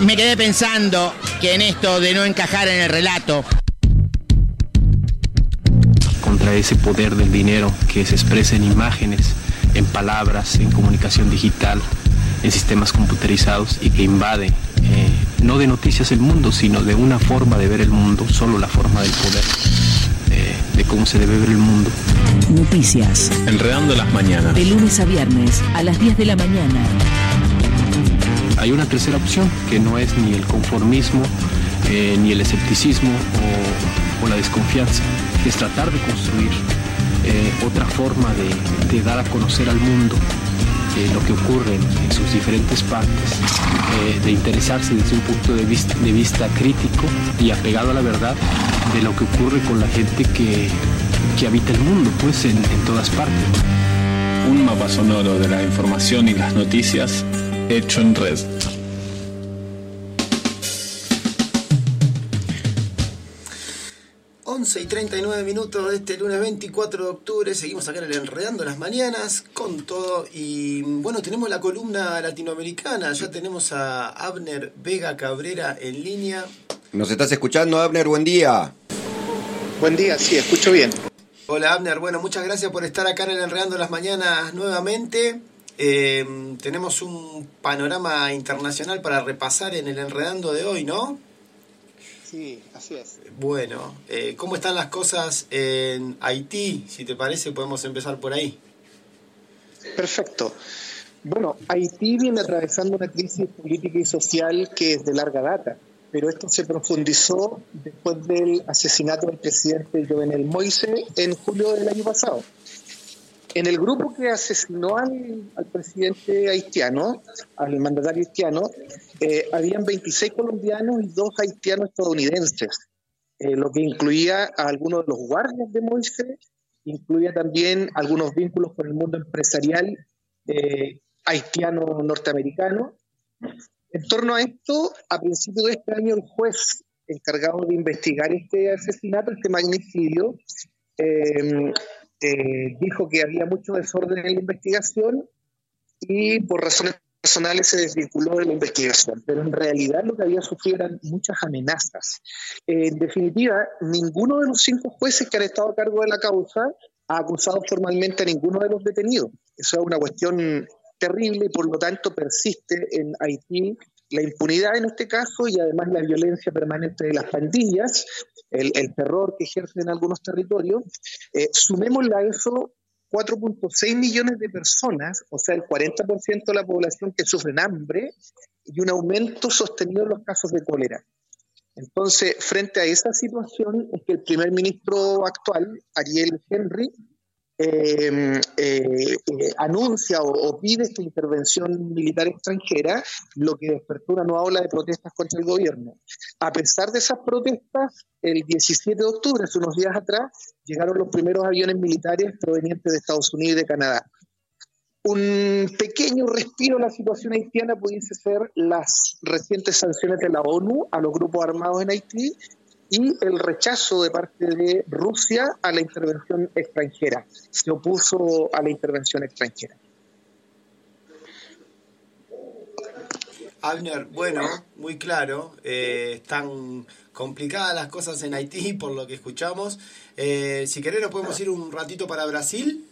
me quedé pensando que en esto de no encajar en el relato. Contra ese poder del dinero que se expresa en imágenes, en palabras, en comunicación digital, en sistemas computerizados y que invade, no de noticias el mundo, sino de una forma de ver el mundo, solo la forma del poder, de cómo se debe ver el mundo. Noticias. Enredando las mañanas. De lunes a viernes a las 10 de la mañana. Hay una tercera opción, que no es ni el conformismo, ni el escepticismo o la desconfianza. Es tratar de construir otra forma de dar a conocer al mundo lo que ocurre en sus diferentes partes, de interesarse desde un punto de vista crítico y apegado a la verdad de lo que ocurre con la gente que habita el mundo, pues en todas partes. Un mapa sonoro de la información y las noticias hecho en red. Y 39 minutos de este lunes 24 de octubre. Seguimos acá en el Enredando las Mañanas con todo. Y bueno, tenemos la columna latinoamericana. Ya tenemos a Abner Vega Cabrera en línea. ¿Nos estás escuchando, Abner? Buen día. Buen día, sí, escucho bien. Hola, Abner. Bueno, muchas gracias por estar acá en el Enredando las Mañanas nuevamente. Tenemos un panorama internacional para repasar en el Enredando de hoy, ¿no? Sí, así es. Bueno, ¿cómo están las cosas en Haití? Si te parece, podemos empezar por ahí. Perfecto. Bueno, Haití viene atravesando una crisis política y social que es de larga data, pero esto se profundizó después del asesinato del presidente Jovenel Moïse en julio del año pasado. En el grupo que asesinó al presidente haitiano, al mandatario haitiano, habían 26 colombianos y 2 haitianos estadounidenses, lo que incluía a algunos de los guardias de Moïse, incluía también algunos vínculos con el mundo empresarial haitiano-norteamericano. En torno a esto, a principios de este año, el juez encargado de investigar este asesinato, este magnicidio, dijo que había mucho desorden en la investigación y por razones personales se desvinculó de la investigación, pero en realidad lo que había sufrido eran muchas amenazas. En definitiva, ninguno de los 5 jueces que han estado a cargo de la causa ha acusado formalmente a ninguno de los detenidos. Eso es una cuestión terrible y por lo tanto persiste en Haití la impunidad en este caso y además la violencia permanente de las pandillas, el terror que ejercen en algunos territorios. Sumémosle a eso 4.6 millones de personas, o sea, el 40% de la población que sufren hambre y un aumento sostenido en los casos de cólera. Entonces, frente a esa situación es que el primer ministro actual, Ariel Henry, anuncia o pide esta intervención militar extranjera, lo que despertó una nueva ola de protestas contra el gobierno. A pesar de esas protestas, el 17 de octubre, hace unos días atrás, llegaron los primeros aviones militares provenientes de Estados Unidos y de Canadá. Un pequeño respiro en la situación haitiana pudiese ser las recientes sanciones de la ONU a los grupos armados en Haití y el rechazo de parte de Rusia a la intervención extranjera. Se opuso a la intervención extranjera. Abner, bueno, muy claro. Están complicadas las cosas en Haití, por lo que escuchamos. Si querés, nos podemos ir un ratito para Brasil.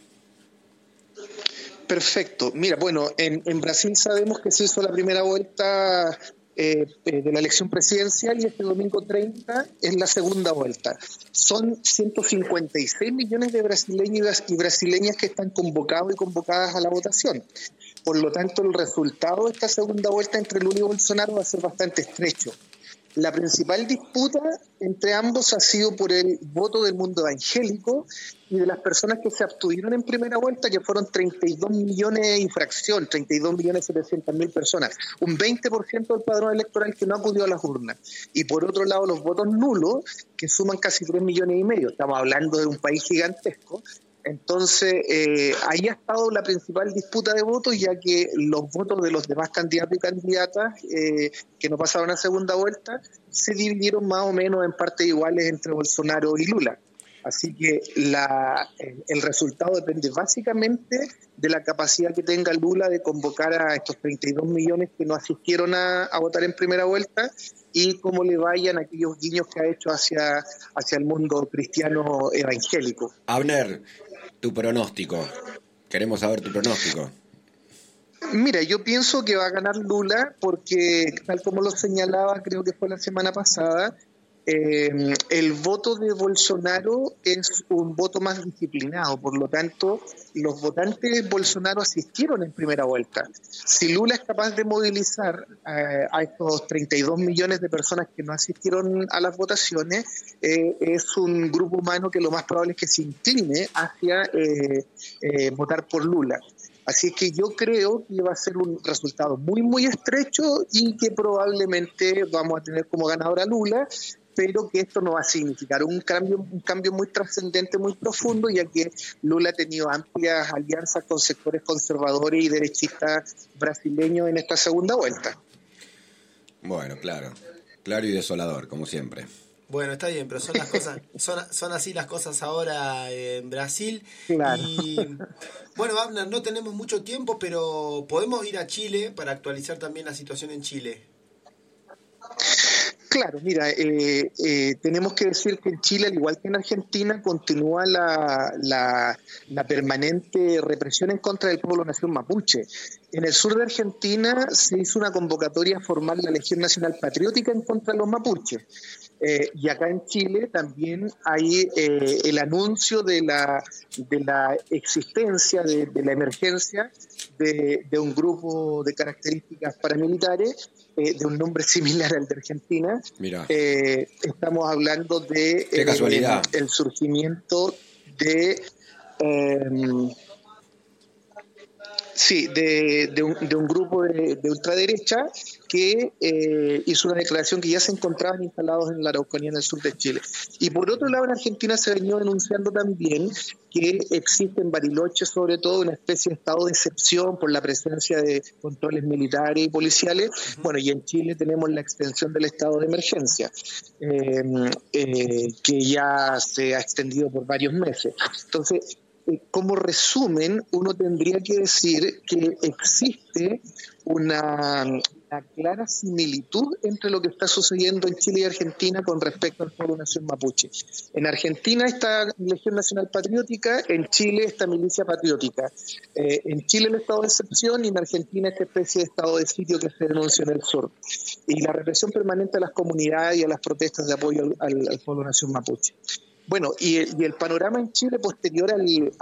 Perfecto. Mira, bueno, en Brasil sabemos que se hizo la primera vuelta de la elección presidencial y este domingo 30 es la segunda vuelta. Son 156 millones de brasileños y brasileñas que están convocados y convocadas a la votación. Por lo tanto, el resultado de esta segunda vuelta entre Lula y Bolsonaro va a ser bastante estrecho. La principal disputa entre ambos ha sido por el voto del mundo evangélico y de las personas que se abstuvieron en primera vuelta, que fueron 32 millones y fracción, 32.700.000 personas, un 20% del padrón electoral que no acudió a las urnas. Y por otro lado, los votos nulos, que suman casi 3,5 millones. Estamos hablando de un país gigantesco. Entonces, ahí ha estado la principal disputa de votos, ya que los votos de los demás candidatos y candidatas que no pasaron a segunda vuelta se dividieron más o menos en partes iguales entre Bolsonaro y Lula. Así que el resultado depende básicamente de la capacidad que tenga Lula de convocar a estos 32 millones que no asistieron a votar en primera vuelta y cómo le vayan aquellos guiños que ha hecho hacia el mundo cristiano evangélico. Abner, tu pronóstico. Queremos saber tu pronóstico. Mira, yo pienso que va a ganar Lula porque, tal como lo señalaba, creo que fue la semana pasada, el voto de Bolsonaro es un voto más disciplinado, por lo tanto, los votantes de Bolsonaro asistieron en primera vuelta. Si Lula es capaz de movilizar a estos 32 millones de personas que no asistieron a las votaciones, es un grupo humano que lo más probable es que se incline hacia votar por Lula. Así que yo creo que va a ser un resultado muy, muy estrecho y que probablemente vamos a tener como ganador a Lula, pero que esto no va a significar un cambio muy trascendente, muy profundo, ya que Lula ha tenido amplias alianzas con sectores conservadores y derechistas brasileños en esta segunda vuelta. Bueno, claro y desolador, como siempre. Bueno, está bien, pero son las cosas, son así las cosas ahora en Brasil. Claro. Y bueno, Abner, no tenemos mucho tiempo, pero podemos ir a Chile para actualizar también la situación en Chile. Claro, mira, tenemos que decir que en Chile, al igual que en Argentina, continúa la permanente represión en contra del pueblo nación mapuche. En el sur de Argentina se hizo una convocatoria a formar la Legión Nacional Patriótica en contra de los mapuches. Y acá en Chile también hay el anuncio de la existencia, de la emergencia de un grupo de características paramilitares, de un nombre similar al de Argentina. Mira. Estamos hablando de el surgimiento de un grupo de ultraderecha que hizo una declaración que ya se encontraban instalados en la Araucanía, en el sur de Chile. Y por otro lado, en Argentina se venía denunciando también que existe en Bariloche, sobre todo, una especie de estado de excepción por la presencia de controles militares y policiales. Bueno, y en Chile tenemos la extensión del estado de emergencia, que ya se ha extendido por varios meses. Entonces, como resumen, uno tendría que decir que existe una clara similitud entre lo que está sucediendo en Chile y Argentina con respecto al pueblo nación mapuche. En Argentina está Legión Nacional Patriótica, en Chile está Milicia Patriótica. En Chile el estado de excepción y en Argentina esta especie de estado de sitio que se denuncia en el sur. Y la represión permanente a las comunidades y a las protestas de apoyo al pueblo nación mapuche. Bueno, y el panorama en Chile posterior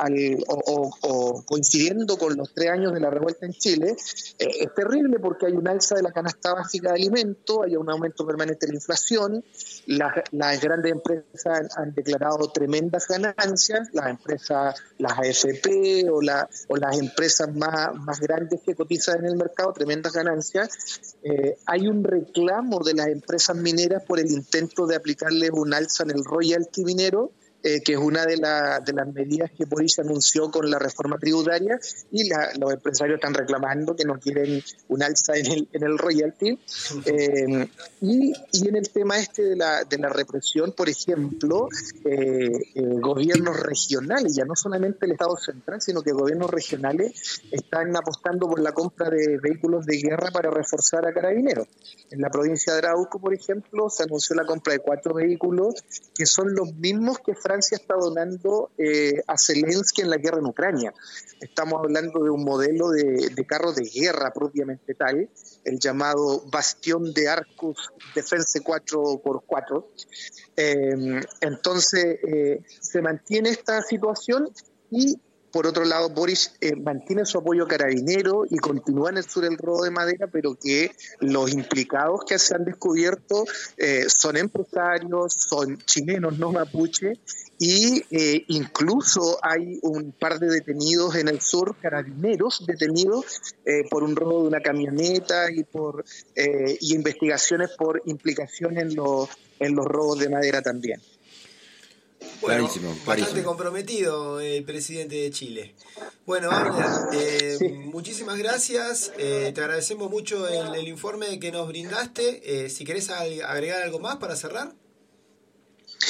o coincidiendo con los 3 años de la revuelta en Chile, es terrible porque hay un alza de la canasta básica de alimentos, hay un aumento permanente de la inflación, las grandes empresas han declarado tremendas ganancias, las AFP o las empresas más grandes que cotizan en el mercado, tremendas ganancias. Hay un reclamo de las empresas mineras por el intento de aplicarles un alza en el royalty minero, que es una de las medidas que Boric anunció con la reforma tributaria, y los empresarios están reclamando que no quieren un alza en el royalty. Y en el tema de la represión, por ejemplo, gobiernos regionales, ya no solamente el Estado central, sino que gobiernos regionales están apostando por la compra de vehículos de guerra para reforzar a Carabineros. En la provincia de Arauco, por ejemplo, se anunció la compra de 4 vehículos que son los mismos que Francia está donando a Zelensky en la guerra en Ucrania. Estamos hablando de un modelo de carro de guerra propiamente tal, el llamado Bastión de Arcus Defense 4x4. Entonces, se mantiene esta situación y, por otro lado, Boric mantiene su apoyo a Carabinero y continúa en el sur el robo de madera, pero que los implicados que se han descubierto son empresarios, son chilenos, no mapuche, y incluso hay un par de detenidos en el sur, carabineros detenidos por un robo de una camioneta y investigaciones por implicación en los robos de madera también. Bueno, clarísimo. Bastante comprometido el presidente de Chile. Bueno, Abner, muchísimas gracias. Te agradecemos mucho el informe que nos brindaste. Si querés agregar algo más para cerrar.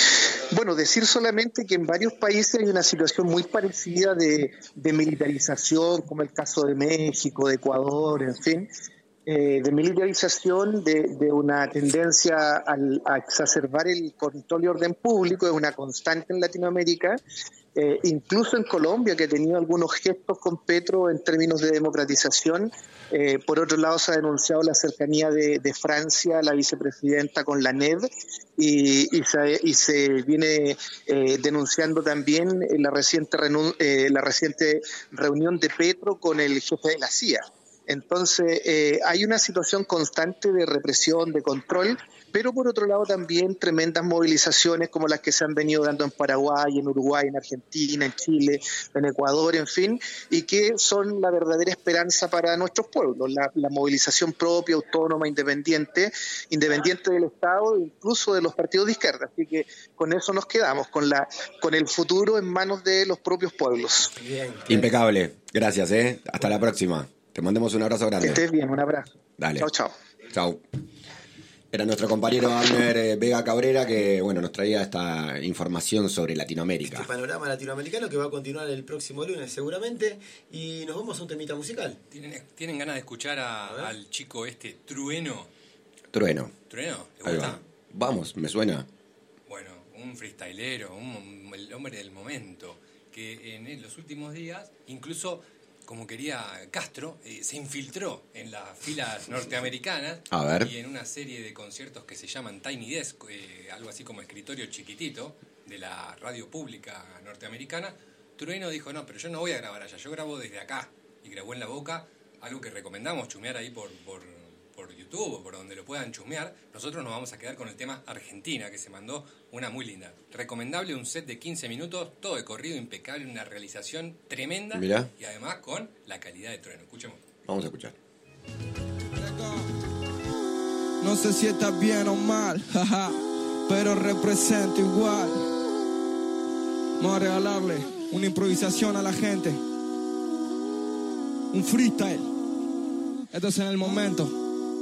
Bueno, decir solamente que en varios países hay una situación muy parecida de militarización, como el caso de México, de Ecuador, en fin, de militarización, de una tendencia a exacerbar el control y orden público, es una constante en Latinoamérica. Incluso en Colombia, que ha tenido algunos gestos con Petro en términos de democratización. Por otro lado, se ha denunciado la cercanía de Francia, la vicepresidenta, con la NED, y se viene denunciando también la reciente reunión de Petro con el jefe de la CIA. Entonces, hay una situación constante de represión, de control, pero por otro lado también tremendas movilizaciones como las que se han venido dando en Paraguay, en Uruguay, en Argentina, en Chile, en Ecuador, en fin, y que son la verdadera esperanza para nuestros pueblos, la movilización propia, autónoma, independiente del Estado, incluso de los partidos de izquierda. Así que con eso nos quedamos, con el futuro en manos de los propios pueblos. Bien. Impecable. Gracias, Hasta la próxima. Te mandamos un abrazo grande. Que estés bien, un abrazo. Dale. Chao, chao. Chao. Era nuestro compañero Abner Vega Cabrera que nos traía esta información sobre Latinoamérica. Este panorama latinoamericano que va a continuar el próximo lunes seguramente. Y nos vamos a un temita musical. ¿Tienen ganas de escuchar al chico Trueno? Trueno. ¿Trueno? ¿Le gusta? Vamos, me suena. Bueno, un freestylero, el hombre del momento, que en los últimos días, incluso como quería Castro, se infiltró en las filas norteamericanas. A ver. Y en una serie de conciertos que se llaman Tiny Desk, algo así como escritorio chiquitito de la radio pública norteamericana, Trueno dijo, no, pero yo no voy a grabar allá, yo grabo desde acá. Y grabó en La Boca, algo que recomendamos chusmear ahí por YouTube o por donde lo puedan chusmear. Nosotros nos vamos a quedar con el tema Argentina, que se mandó una muy linda. Recomendable, un set de 15 minutos, todo de corrido impecable, una realización tremenda. Mirá. Y además con la calidad de Trueno. Escuchemos. Vamos a escuchar. No sé si está bien o mal, pero represento igual. Vamos a regalarle una improvisación a la gente. Un freestyle. Esto es en el momento.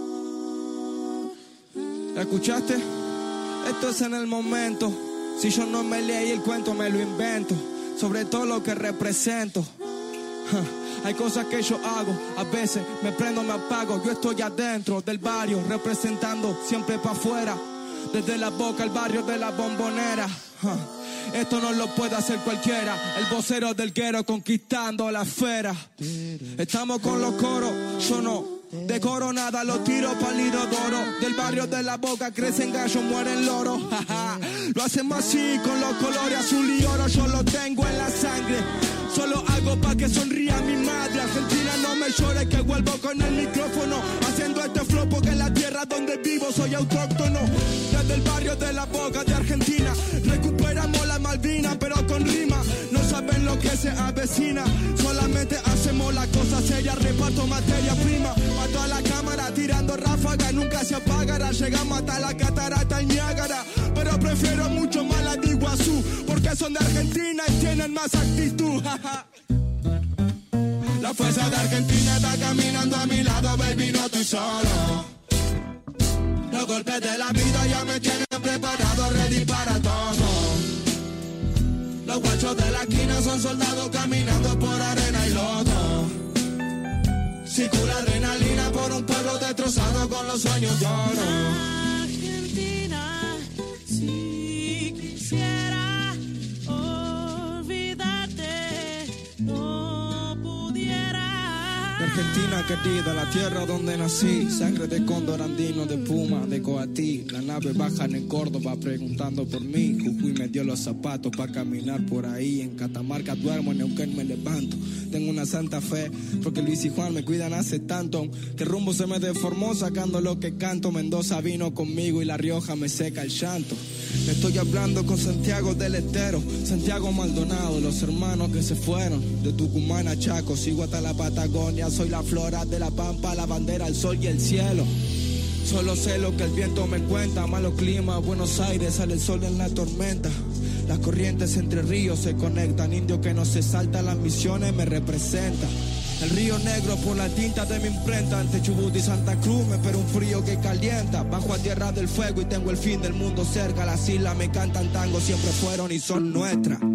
¿La escuchaste? Esto es en el momento. Si yo no me leí el cuento, me lo invento. Sobre todo lo que represento. Hay cosas que yo hago, a veces me prendo, me apago. Yo estoy adentro del barrio, representando siempre para afuera. Desde La Boca al barrio de La Bombonera. Esto no lo puede hacer cualquiera. El vocero del guero conquistando la esfera. Estamos con los coros, yo no decoro nada, lo tiro pa'l inodoro. Del barrio de La Boca crecen gallos, mueren loros. Lo hacemos así con los colores azul y oro. Yo lo tengo en la sangre. Solo hago pa' que sonría mi madre. Argentina, no me llores que vuelvo con el micrófono. Haciendo este flow porque en la tierra donde vivo soy autóctono. Desde el barrio de La Boca de Argentina recuperamos la Malvina, pero con rima. No saben lo que se avecina. Solamente hacemos la cosa seria. Reparto materia prima. Mato a la cámara tirando ráfaga. Nunca se apagará. Llegamos hasta la catarata y Niágara. Pero prefiero mucho más la de Iguazú, porque son de Argentina y tienen más actitud. La fuerza de Argentina está caminando a mi lado, baby, no estoy solo. Los golpes de la vida ya me tienen preparado, ready para todo. Los guachos de la esquina son soldados caminando por arena y lodo. Circula adrenalina por un pueblo destrozado con los sueños de oro. Argentina, si quisiera olvidarte, no pudiera. Argentina querida, la tierra donde nací. Sangre de cóndor andino, de puma, de coatí. La nave baja en Córdoba preguntando por mí. Jujuy me dio los zapatos para caminar por ahí. En Catamarca duermo, en Neuquén me levanto. Tengo una santa fe, porque Luis y Juan me cuidan hace tanto. Que el rumbo se me deformó sacando lo que canto. Mendoza vino conmigo y La Rioja me seca el llanto. Estoy hablando con Santiago del Estero, Santiago Maldonado, los hermanos que se fueron. De Tucumán a Chaco, sigo hasta la Patagonia. Soy la flora de la pampa, la bandera, el sol y el cielo. Solo sé lo que el viento me cuenta. Malo clima, Buenos Aires, sale el sol en la tormenta. Las corrientes entre ríos se conectan. Indio que no se salta las misiones me representa. El río Negro por la tinta de mi imprenta. Ante Chubut y Santa Cruz me espera un frío que calienta. Bajo a tierra del fuego y tengo el fin del mundo cerca. Las islas me cantan tango, siempre fueron y son nuestras.